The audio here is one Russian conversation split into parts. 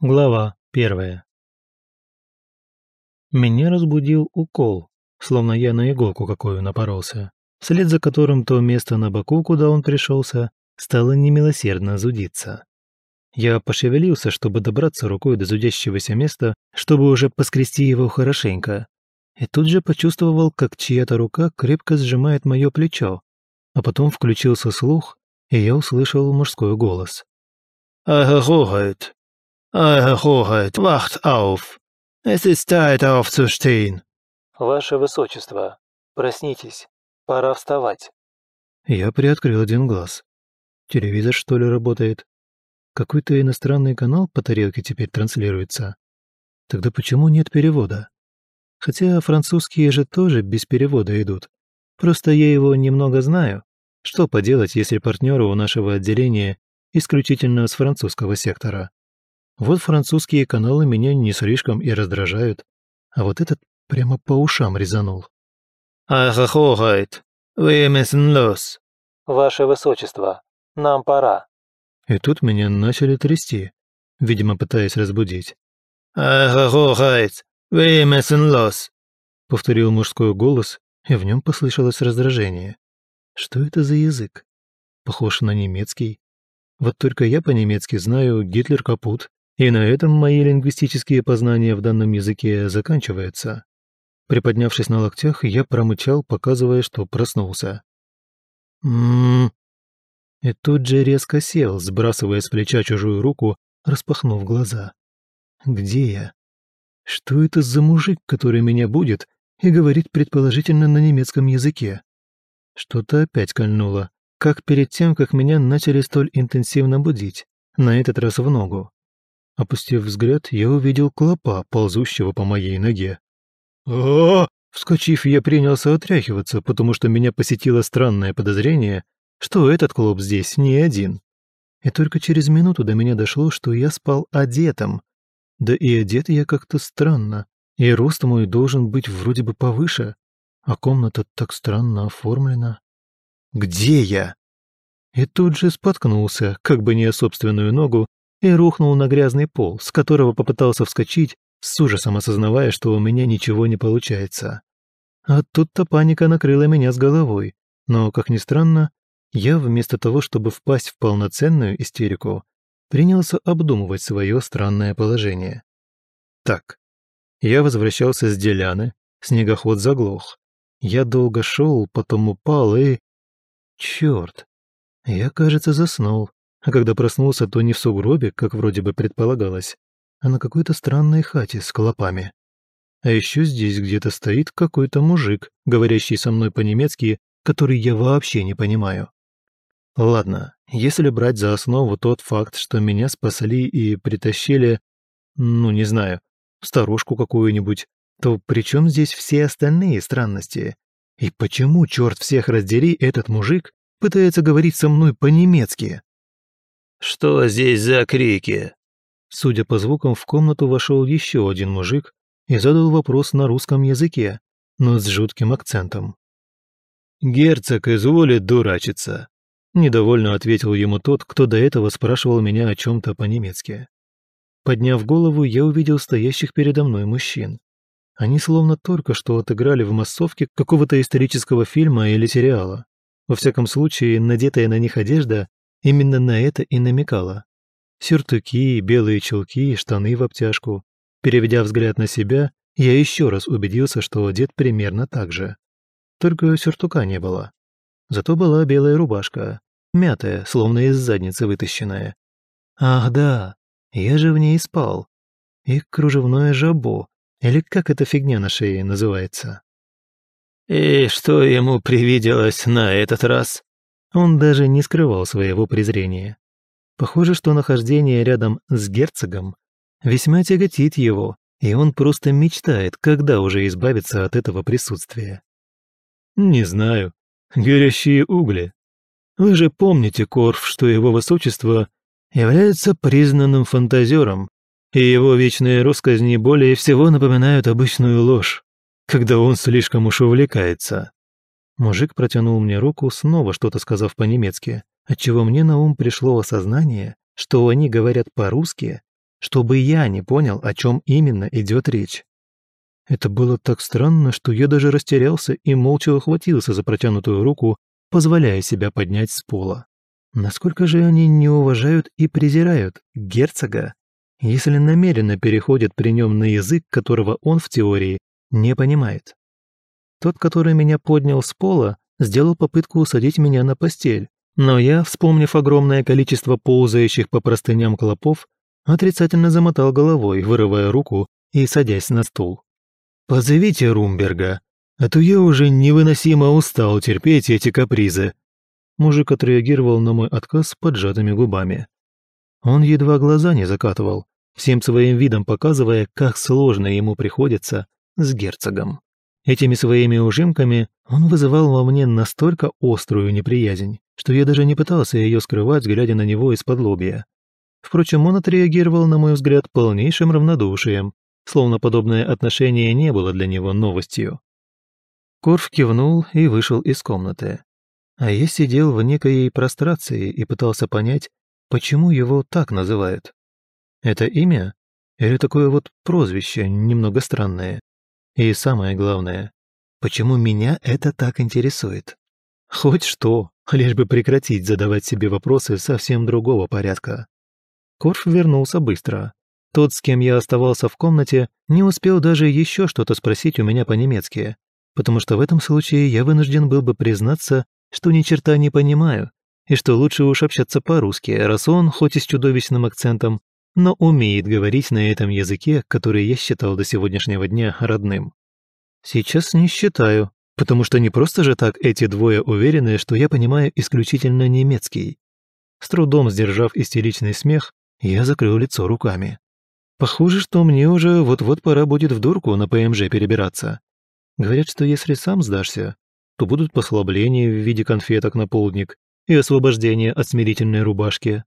Глава 1. Меня разбудил укол, словно я на иголку какую напоролся, вслед за которым то место на боку, куда он пришелся, стало немилосердно зудиться. Я пошевелился, чтобы добраться рукой до зудящегося места, чтобы уже поскрести его хорошенько, и тут же почувствовал, как чья-то рука крепко сжимает мое плечо, а потом включился слух, и я услышал мужской голос. «Агагогает! Агагогает! Wacht auf! Es ist Zeit aufzustehen!» «Ваше Высочество, проснитесь, пора вставать!» Я приоткрыл один глаз. Телевизор, что ли, работает? Какой-то иностранный канал по тарелке теперь транслируется. Тогда почему нет перевода? Хотя французские же тоже без перевода идут. Просто я его немного знаю. Что поделать, если партнеры у нашего отделения исключительно с французского сектора? Вот французские каналы меня не слишком и раздражают, а вот этот прямо по ушам резанул. «Ахахогайт, вы müssen los!» «Ваше Высочество, нам пора!» И тут меня начали трясти, видимо, пытаясь разбудить. «Ахахогайт, вы müssen los!» Повторил мужской голос, и в нем послышалось раздражение. Что это за язык? Похож на немецкий. Вот только я по-немецки знаю «Гитлер капут», и на этом мои лингвистические познания в данном языке заканчиваются. Приподнявшись на локтях, я промычал, показывая, что проснулся. «М-м-м». И тут же резко сел, сбрасывая с плеча чужую руку, распахнув глаза. «Где я? Что это за мужик, который меня будет и говорит предположительно на немецком языке?» Что-то опять кольнуло, как перед тем, как меня начали столь интенсивно будить, на этот раз в ногу. Опустив взгляд, я увидел клопа, ползущего по моей ноге. «О!» Вскочив, я принялся отряхиваться, потому что меня посетило странное подозрение, что этот клоп здесь не один. И только через минуту до меня дошло, что я спал одетым. Да и одет я как-то странно, и рост мой должен быть вроде бы повыше, а комната так странно оформлена. Где я? И тут же споткнулся, как бы не о собственную ногу, и рухнул на грязный пол, с которого попытался вскочить, с ужасом осознавая, что у меня ничего не получается. А тут-то паника накрыла меня с головой, но, как ни странно, я вместо того, чтобы впасть в полноценную истерику, принялся обдумывать свое странное положение. Так, я возвращался с Деляны, снегоход заглох. Я долго шел, потом упал и... Черт! Я, кажется, заснул, а когда проснулся, то не в сугробе, как вроде бы предполагалось, а на какой-то странной хате с клопами. А еще здесь где-то стоит какой-то мужик, говорящий со мной по-немецки, который я вообще не понимаю. Ладно, если брать за основу тот факт, что меня спасли и притащили, не знаю, старушку какую-нибудь, то при чем здесь все остальные странности? И почему, черт всех раздери, этот мужик пытается говорить со мной по-немецки? «Что здесь за крики?» Судя по звукам, в комнату вошел еще один мужик и задал вопрос на русском языке, но с жутким акцентом. «Герцог изволит дурачиться», – недовольно ответил ему тот, кто до этого спрашивал меня о чем-то по-немецки. Подняв голову, я увидел стоящих передо мной мужчин. Они словно только что отыграли в массовке какого-то исторического фильма или сериала. Во всяком случае, надетая на них одежда именно на это и намекала. Сюртуки, белые чулки, штаны в обтяжку. Переведя взгляд на себя, я еще раз убедился, что одет примерно так же. Только сюртука не было. Зато была белая рубашка, мятая, словно из задницы вытащенная. Ах да, я же в ней спал. И кружевное жабо, или как эта фигня на шее называется. «И что ему привиделось на этот раз?» Он даже не скрывал своего презрения. Похоже, что нахождение рядом с герцогом весьма тяготит его, и он просто мечтает, когда уже избавиться от этого присутствия. «Не знаю. Горящие угли. Вы же помните, Корф, что его высочество является признанным фантазером, и его вечные россказни более всего напоминают обычную ложь, когда он слишком уж увлекается». Мужик протянул мне руку, снова что-то сказав по-немецки, отчего мне на ум пришло осознание, что они говорят по-русски, чтобы я не понял, о чем именно идет речь. Это было так странно, что я даже растерялся и молча ухватился за протянутую руку, позволяя себя поднять с пола. Насколько же они не уважают и презирают герцога, если намеренно переходят при нем на язык, которого он в теории не понимает. Тот, который меня поднял с пола, сделал попытку усадить меня на постель, но я, вспомнив огромное количество ползающих по простыням клопов, отрицательно замотал головой, вырывая руку и садясь на стул. «Позовите Румберга, а то я уже невыносимо устал терпеть эти капризы». Мужик отреагировал на мой отказ с поджатыми губами. Он едва глаза не закатывал, всем своим видом показывая, как сложно ему приходится с герцогом. Этими своими ужимками он вызывал во мне настолько острую неприязнь, что я даже не пытался ее скрывать, глядя на него из-под лобья. Впрочем, он отреагировал, на мой взгляд, полнейшим равнодушием, словно подобное отношение не было для него новостью. Корф кивнул и вышел из комнаты. А я сидел в некой прострации и пытался понять, почему его так называют. Это имя? Или такое вот прозвище, немного странное? И самое главное, почему меня это так интересует? Хоть что, лишь бы прекратить задавать себе вопросы совсем другого порядка. Корф вернулся быстро. Тот, с кем я оставался в комнате, не успел даже еще что-то спросить у меня по-немецки, потому что в этом случае я вынужден был бы признаться, что ни черта не понимаю, и что лучше уж общаться по-русски, раз он, хоть и с чудовищным акцентом, но умеет говорить на этом языке, который я считал до сегодняшнего дня родным. Сейчас не считаю, потому что не просто же так эти двое уверены, что я понимаю исключительно немецкий. С трудом сдержав истеричный смех, я закрыл лицо руками. Похоже, что мне уже вот-вот пора будет в дурку на ПМЖ перебираться. Говорят, что если сам сдашься, то будут послабления в виде конфеток на полдник и освобождение от смирительной рубашки.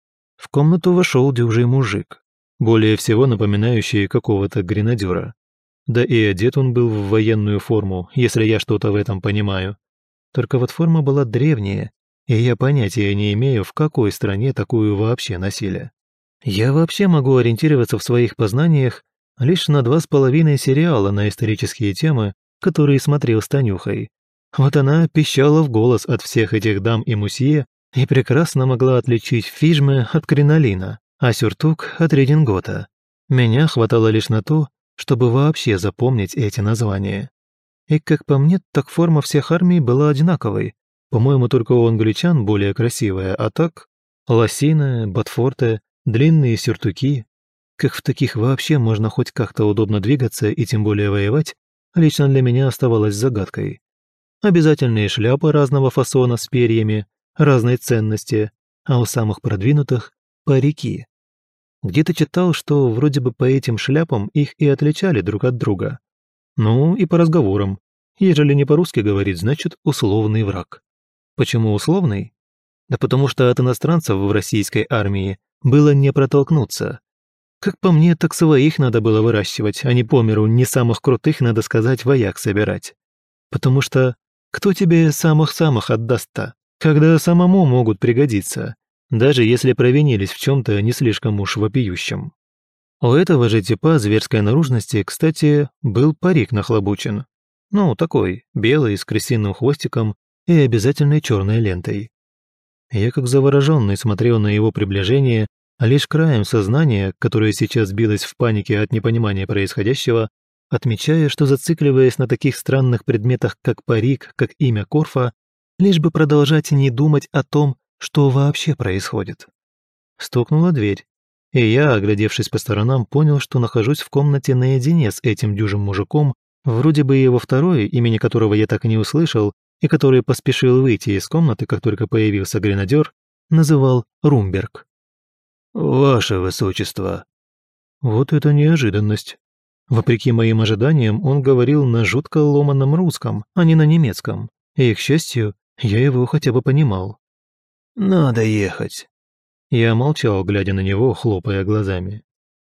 В комнату вошел дюжий мужик, более всего напоминающий какого-то гренадера. Да и одет он был в военную форму, если я что-то в этом понимаю. Только вот форма была древняя, и я понятия не имею, в какой стране такую вообще носили. Я вообще могу ориентироваться в своих познаниях лишь на 2,5 сериала на исторические темы, которые смотрел с Танюхой. Вот она пищала в голос от всех этих дам и мусье и прекрасно могла отличить фижме от кринолина, а сюртук от редингота. Меня хватало лишь на то, чтобы вообще запомнить эти названия. И как по мне, так форма всех армий была одинаковой. По-моему, только у англичан более красивая, а так лосины, ботфорты, длинные сюртуки. Как в таких вообще можно хоть как-то удобно двигаться и тем более воевать, лично для меня оставалось загадкой. Обязательные шляпы разного фасона с перьями, разной ценности, а у самых продвинутых – парики. Где-то читал, что вроде бы по этим шляпам их и отличали друг от друга. Ну и по разговорам. Ежели не по-русски говорить, значит условный враг. Почему условный? Да потому что от иностранцев в российской армии было не протолкнуться. Как по мне, так своих надо было выращивать, а не по миру не самых крутых, надо сказать, вояк собирать. Потому что кто тебе самых-самых отдаст-то, когда самому могут пригодиться, даже если провинились в чем-то не слишком уж вопиющем. У этого же типа зверской наружности, кстати, был парик нахлобучен. Ну, такой, белый, с крысиным хвостиком и обязательной черной лентой. Я как завороженный смотрел на его приближение, а лишь краем сознания, которое сейчас билось в панике от непонимания происходящего, отмечая, что зацикливаясь на таких странных предметах, как парик, как имя Корфа, лишь бы продолжать не думать о том, что вообще происходит. Стукнула дверь, и я, оглядевшись по сторонам, понял, что нахожусь в комнате наедине с этим дюжим мужиком, вроде бы его второй, имени которого я так и не услышал, и который поспешил выйти из комнаты, как только появился гренадер, называл Румберг. «Ваше Высочество». Вот это неожиданность. Вопреки моим ожиданиям, он говорил на жутко ломаном русском, а не на немецком, и, к счастью, я его хотя бы понимал. «Надо ехать». Я молчал, глядя на него, хлопая глазами.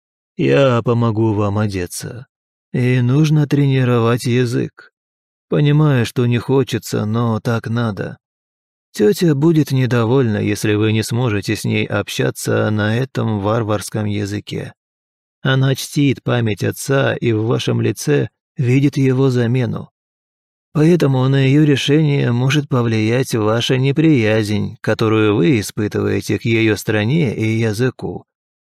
«Я помогу вам одеться. И нужно тренировать язык. Понимаю, что не хочется, но так надо. Тетя будет недовольна, если вы не сможете с ней общаться на этом варварском языке. Она чтит память отца и в вашем лице видит его замену. Поэтому на ее решение может повлиять ваша неприязнь, которую вы испытываете к ее стране и языку.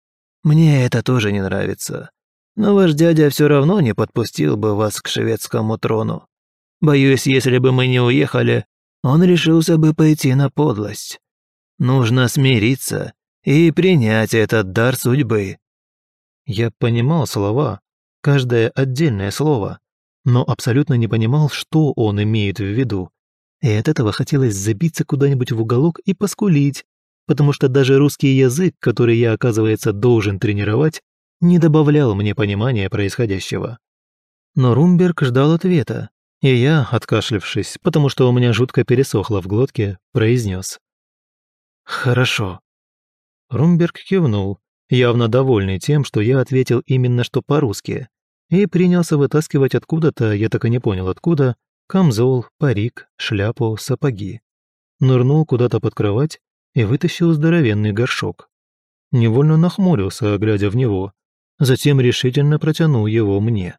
Мне это тоже не нравится. Но ваш дядя все равно не подпустил бы вас к шведскому трону. Боюсь, если бы мы не уехали, он решился бы пойти на подлость. Нужно смириться и принять этот дар судьбы». Я понимал слова, каждое отдельное слово, но абсолютно не понимал, что он имеет в виду. И от этого хотелось забиться куда-нибудь в уголок и поскулить, потому что даже русский язык, который я, оказывается, должен тренировать, не добавлял мне понимания происходящего. Но Румберг ждал ответа, и я, откашлявшись, потому что у меня жутко пересохло в глотке, произнес: «Хорошо». Румберг кивнул, явно довольный тем, что я ответил именно что по-русски, и принялся вытаскивать откуда-то, я так и не понял откуда, камзол, парик, шляпу, сапоги. Нырнул куда-то под кровать и вытащил здоровенный горшок. Невольно нахмурился, глядя в него, затем решительно протянул его мне.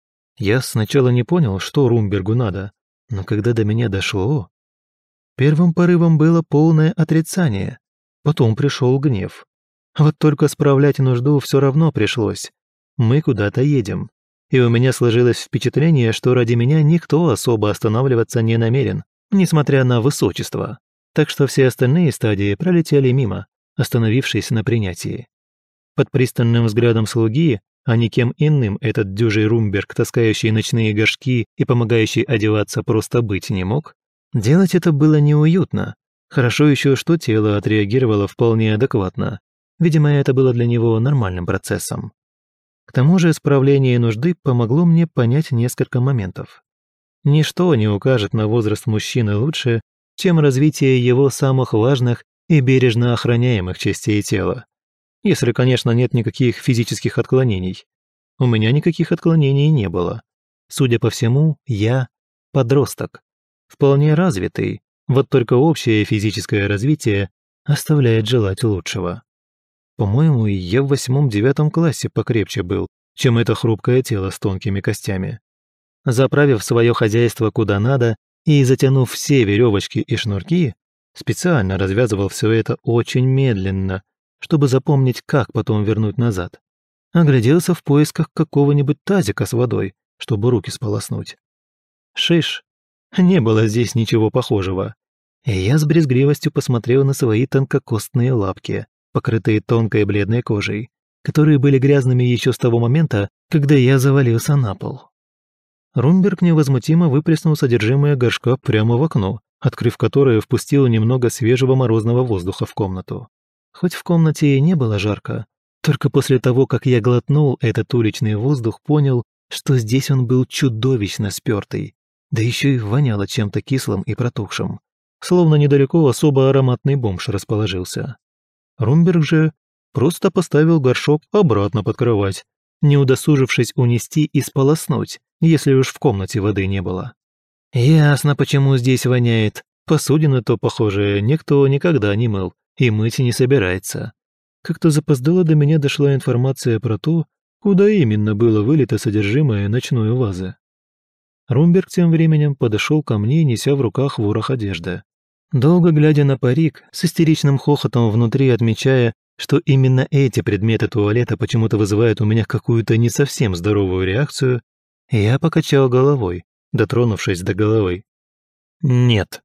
Я сначала не понял, что Румбергу надо, но когда до меня дошло... Первым порывом было полное отрицание, потом пришел гнев. Вот только справлять нужду все равно пришлось. Мы куда-то едем, и у меня сложилось впечатление, что ради меня никто особо останавливаться не намерен, несмотря на высочество. Так что все остальные стадии пролетели мимо, остановившись на принятии. Под пристальным взглядом слуги, а никем иным этот дюжий Румберг, таскающий ночные горшки и помогающий одеваться, просто быть не мог, делать это было неуютно. Хорошо еще, что тело отреагировало вполне адекватно. Видимо, это было для него нормальным процессом. К тому же справление нужды помогло мне понять несколько моментов. Ничто не укажет на возраст мужчины лучше, чем развитие его самых важных и бережно охраняемых частей тела. Если, конечно, нет никаких физических отклонений. У меня никаких отклонений не было. Судя по всему, я подросток. Вполне развитый, вот только общее физическое развитие оставляет желать лучшего. По-моему, я в 8-9 классе покрепче был, чем это хрупкое тело с тонкими костями. Заправив свое хозяйство куда надо и затянув все веревочки и шнурки, специально развязывал все это очень медленно, чтобы запомнить, как потом вернуть назад. Огляделся в поисках какого-нибудь тазика с водой, чтобы руки сполоснуть. Шиш, не было здесь ничего похожего. И я с брезгливостью посмотрел на свои тонкокостные лапки, покрытые тонкой бледной кожей, которые были грязными еще с того момента, когда я завалился на пол. Румберг невозмутимо выплеснул содержимое горшка прямо в окно, открыв которое впустил немного свежего морозного воздуха в комнату. Хоть в комнате и не было жарко, только после того, как я глотнул этот уличный воздух, понял, что здесь он был чудовищно спёртый, да еще и воняло чем-то кислым и протухшим, словно недалеко особо ароматный бомж расположился. Румберг же просто поставил горшок обратно под кровать, не удосужившись унести и сполоснуть, если уж в комнате воды не было. Ясно, почему здесь воняет. Посудину-то, похоже, никто никогда не мыл и мыть не собирается. Как-то запоздало до меня дошла информация про то, куда именно было вылито содержимое ночной вазы. Румберг тем временем подошел ко мне, неся в руках ворох одежды. Долго глядя на парик, с истеричным хохотом внутри отмечая, что именно эти предметы туалета почему-то вызывают у меня какую-то не совсем здоровую реакцию, я покачал головой, дотронувшись до головы. «Нет».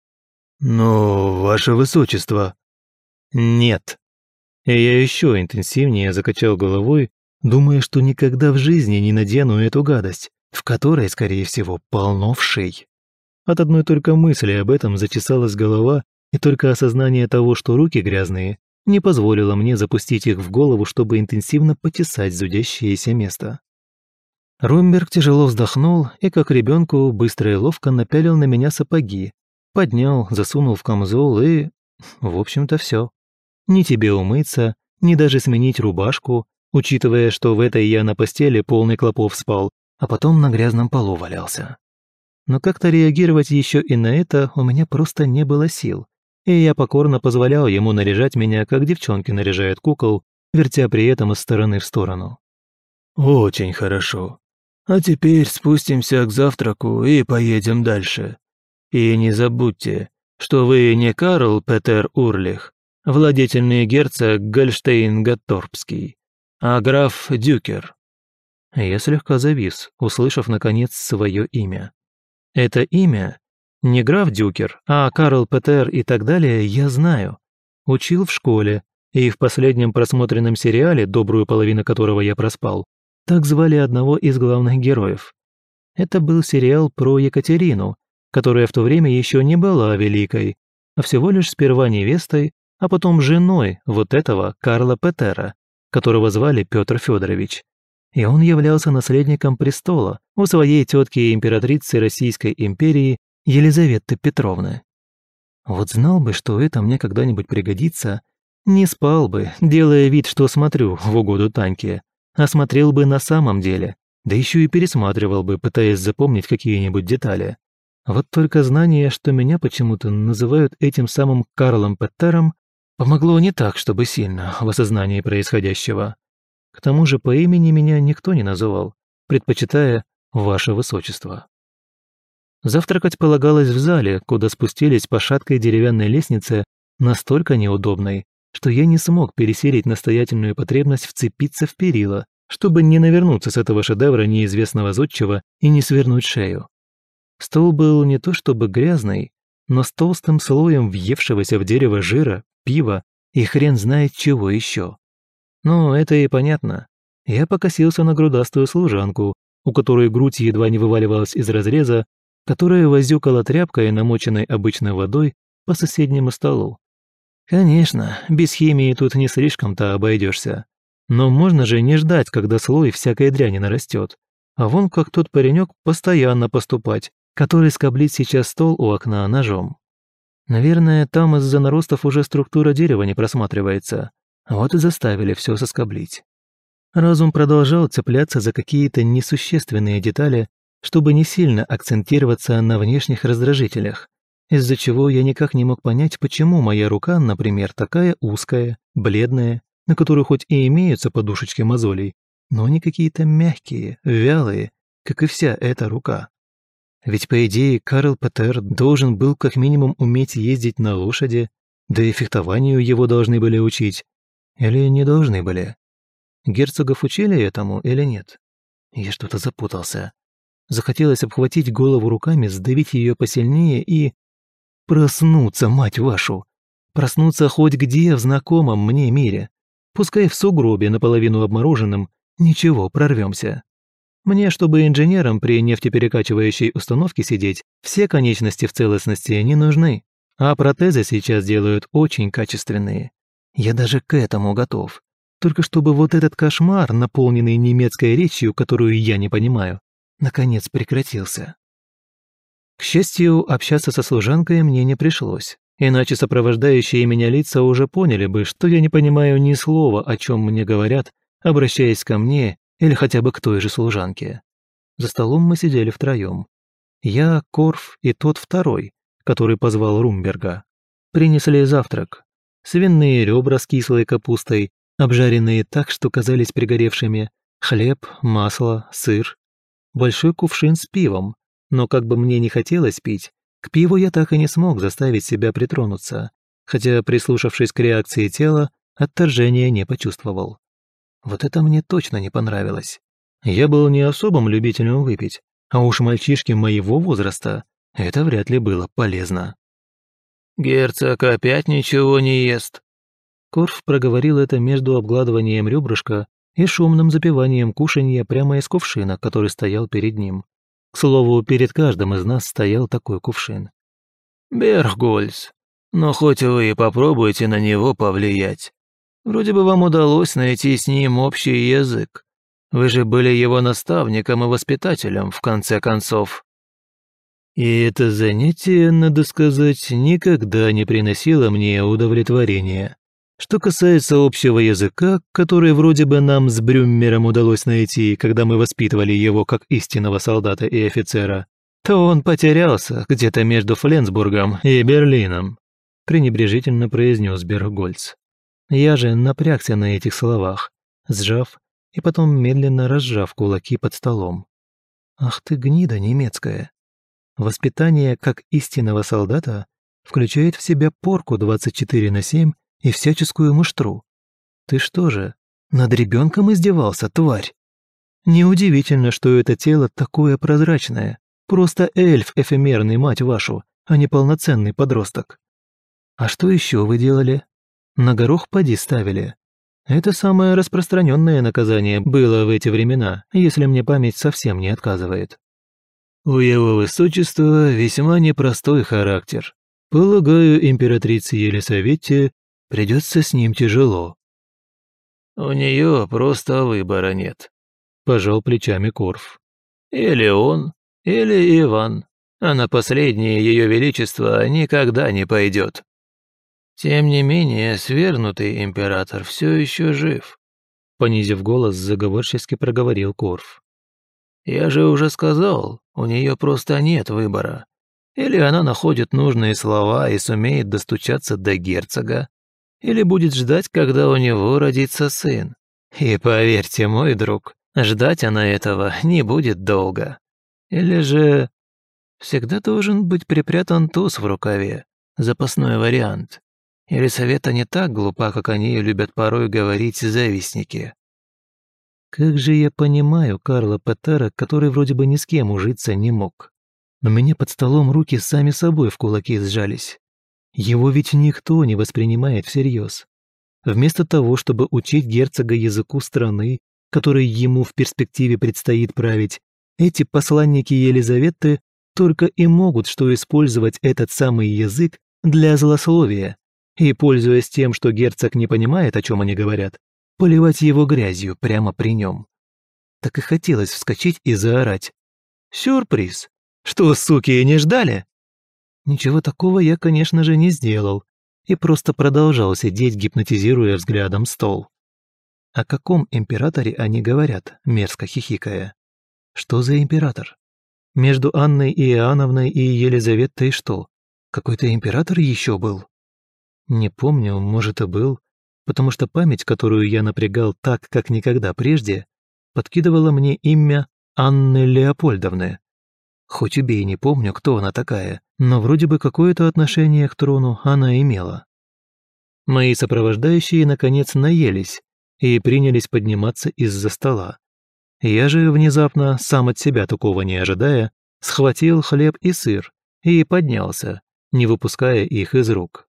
«Но, ваше высочество». «Нет». И я еще интенсивнее закачал головой, думая, что никогда в жизни не надену эту гадость, в которой, скорее всего, полно вшей. От одной только мысли об этом зачесалась голова, и только осознание того, что руки грязные, не позволило мне запустить их в голову, чтобы интенсивно почесать зудящееся место. Румберг тяжело вздохнул и, как ребенку, быстро и ловко напялил на меня сапоги, поднял, засунул в камзол и... В общем-то, все. Ни тебе умыться, ни даже сменить рубашку, учитывая, что в этой я на постели полный клопов спал, а потом на грязном полу валялся. Но как-то реагировать еще и на это у меня просто не было сил, и я покорно позволял ему наряжать меня, как девчонки наряжают кукол, вертя при этом из стороны в сторону. «Очень хорошо. А теперь спустимся к завтраку и поедем дальше. И не забудьте, что вы не Карл Петер Урлих, владетельный герцог Гольштейн-Гатторпский, а граф Дюкер». Я слегка завис, услышав, наконец, свое имя. Это имя, не граф Дюкер, а Карл Петер и так далее, я знаю. Учил в школе, и в последнем просмотренном сериале, добрую половину которого я проспал, так звали одного из главных героев. Это был сериал про Екатерину, которая в то время еще не была великой, а всего лишь сперва невестой, а потом женой вот этого Карла Петера, которого звали Петр Федорович. И он являлся наследником престола у своей тетки императрицы Российской империи Елизаветы Петровны. Вот знал бы, что это мне когда-нибудь пригодится, не спал бы, делая вид, что смотрю в угоду Таньке, а смотрел бы на самом деле, да еще и пересматривал бы, пытаясь запомнить какие-нибудь детали. Вот только знание, что меня почему-то называют этим самым Карлом Петером, помогло не так, чтобы сильно в осознании происходящего. К тому же по имени меня никто не называл, предпочитая «Ваше Высочество». Завтракать полагалось в зале, куда спустились по шаткой деревянной лестнице, настолько неудобной, что я не смог пересилить настоятельную потребность вцепиться в перила, чтобы не навернуться с этого шедевра неизвестного зодчего и не свернуть шею. Стол был не то чтобы грязный, но с толстым слоем въевшегося в дерево жира, пива и хрен знает чего еще. Ну, это и понятно. Я покосился на грудастую служанку, у которой грудь едва не вываливалась из разреза, которая возюкала тряпкой, намоченной обычной водой, по соседнему столу. Конечно, без химии тут не слишком-то обойдешься. Но можно же не ждать, когда слой всякой дряни нарастет. А вон как тот паренек постоянно поступать, который скоблит сейчас стол у окна ножом. Наверное, там из-за наростов уже структура дерева не просматривается. Вот и заставили все соскоблить. Разум продолжал цепляться за какие-то несущественные детали, чтобы не сильно акцентироваться на внешних раздражителях, из-за чего я никак не мог понять, почему моя рука, например, такая узкая, бледная, на которой хоть и имеются подушечки мозолей, но они какие-то мягкие, вялые, как и вся эта рука. Ведь, по идее, Карл Петер должен был как минимум уметь ездить на лошади, да и фехтованию его должны были учить. Или не должны были? Герцогов учили этому или нет? Я что-то запутался. Захотелось обхватить голову руками, сдавить ее посильнее и... проснуться, мать вашу! Проснуться хоть где в знакомом мне мире. Пускай в сугробе, наполовину обмороженном, ничего, прорвемся. Мне, чтобы инженером при нефтеперекачивающей установке сидеть, все конечности в целостности не нужны, а протезы сейчас делают очень качественные. Я даже к этому готов. Только чтобы вот этот кошмар, наполненный немецкой речью, которую я не понимаю, наконец прекратился. К счастью, общаться со служанкой мне не пришлось, иначе сопровождающие меня лица уже поняли бы, что я не понимаю ни слова, о чем мне говорят, обращаясь ко мне или хотя бы к той же служанке. За столом мы сидели втроем. Я, Корф и тот второй, который позвал Румберга. Принесли завтрак. Свиные ребра с кислой капустой, обжаренные так, что казались пригоревшими, хлеб, масло, сыр. Большой кувшин с пивом, но как бы мне не хотелось пить, к пиву я так и не смог заставить себя притронуться, хотя, прислушавшись к реакции тела, отторжения не почувствовал. Вот это мне точно не понравилось. Я был не особым любителем выпить, а уж мальчишке моего возраста это вряд ли было полезно. «Герцог опять ничего не ест?» Корф проговорил это между обгладыванием ребрышка и шумным запиванием кушанья прямо из кувшина, который стоял перед ним. К слову, перед каждым из нас стоял такой кувшин. «Бергольц, но хоть вы и попробуйте на него повлиять. Вроде бы вам удалось найти с ним общий язык. Вы же были его наставником и воспитателем, в конце концов». И это занятие, надо сказать, никогда не приносило мне удовлетворения. Что касается общего языка, который вроде бы нам с Брюммером удалось найти, когда мы воспитывали его как истинного солдата и офицера, то он потерялся где-то между Фленсбургом и Берлином. пренебрежительно произнес Бергольц. Я же напрягся на этих словах, сжав и потом медленно разжав кулаки под столом. Ах ты гнида немецкая! Воспитание как истинного солдата включает в себя порку 24/7 и всяческую муштру. Ты что же, над ребенком издевался, тварь? Неудивительно, что это тело такое прозрачное. Просто эльф эфемерный, мать вашу, а не полноценный подросток. А что еще вы делали? На горох поди ставили. Это самое распространенное наказание было в эти времена, если мне память совсем не отказывает. У его высочества весьма непростой характер. Полагаю, императрице Елисавете придется с ним тяжело. У нее просто выбора нет, пожал плечами Корф. Или он, или Иван, а на последнее ее величество никогда не пойдет. Тем не менее, свергнутый император все еще жив, понизив голос, заговорчески проговорил Корф. Я же уже сказал, у нее просто нет выбора. Или она находит нужные слова и сумеет достучаться до герцога, или будет ждать, когда у него родится сын. И поверьте, мой друг, ждать она этого не будет долго. Или же всегда должен быть припрятан туз в рукаве, запасной вариант. Елисавета не так глупа, как они любят порой говорить завистники. Как же я понимаю Карла Петера, который вроде бы ни с кем ужиться не мог. У меня под столом руки сами собой в кулаки сжались. Его ведь никто не воспринимает всерьез. Вместо того, чтобы учить герцога языку страны, которой ему в перспективе предстоит править, эти посланники Елизаветы только и могут что использовать этот самый язык для злословия и, пользуясь тем, что герцог не понимает, о чем они говорят, поливать его грязью прямо при нем. Так и хотелось вскочить и заорать. «Сюрприз! Что, суки, не ждали?» Ничего такого я, конечно же, не сделал и просто продолжал сидеть, гипнотизируя взглядом стол. О каком императоре они говорят, мерзко хихикая? Что за император? Между Анной Иоанновной и Елизаветой что? Какой-то император еще был? Не помню, может и был, потому что память, которую я напрягал так, как никогда прежде, подкидывала мне имя Анны Леопольдовны. Хоть убей, не помню, кто она такая, но вроде бы какое-то отношение к трону она имела. Мои сопровождающие, наконец, наелись и принялись подниматься из-за стола. Я же внезапно, сам от себя такого не ожидая, схватил хлеб и сыр и поднялся, не выпуская их из рук.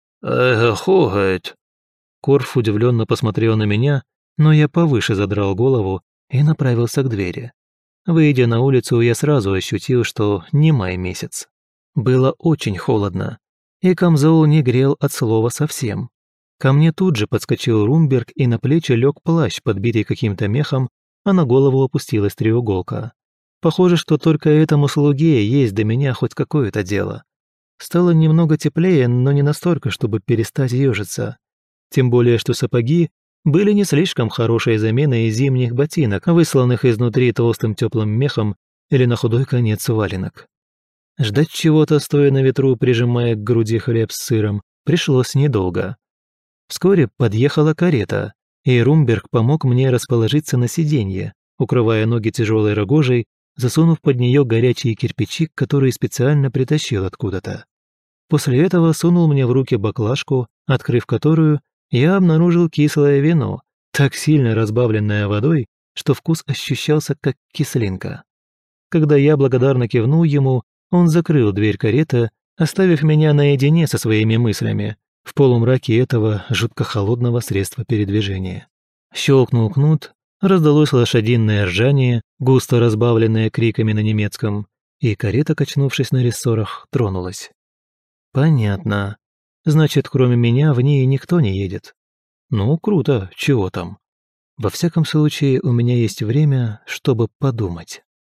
«Хогает!» Корф удивленно посмотрел на меня, но я повыше задрал голову и направился к двери. Выйдя на улицу, я сразу ощутил, что не май месяц. Было очень холодно, и камзол не грел от слова совсем. Ко мне тут же подскочил Румберг, и на плечи лег плащ, подбитый каким-то мехом, а на голову опустилась треуголка. Похоже, что только этому слуге есть до меня хоть какое-то дело. Стало немного теплее, но не настолько, чтобы перестать ежиться. Тем более, что сапоги были не слишком хорошей заменой зимних ботинок, высланных изнутри толстым теплым мехом или на худой конец валенок. Ждать чего-то, стоя на ветру, прижимая к груди хлеб с сыром, пришлось недолго. Вскоре подъехала карета, и Румберг помог мне расположиться на сиденье, укрывая ноги тяжелой рогожей, засунув под нее горячие кирпичи, которые специально притащил откуда-то. После этого сунул мне в руки баклажку, открыв которую, я обнаружил кислое вино, так сильно разбавленное водой, что вкус ощущался как кислинка. Когда я благодарно кивнул ему, он закрыл дверь кареты, оставив меня наедине со своими мыслями, в полумраке этого жутко холодного средства передвижения. Щелкнул кнут, раздалось лошадиное ржание, густо разбавленное криками на немецком, и карета, качнувшись на рессорах, тронулась. Понятно. Значит, кроме меня в ней никто не едет. Ну, круто, чего там. Во всяком случае, у меня есть время, чтобы подумать.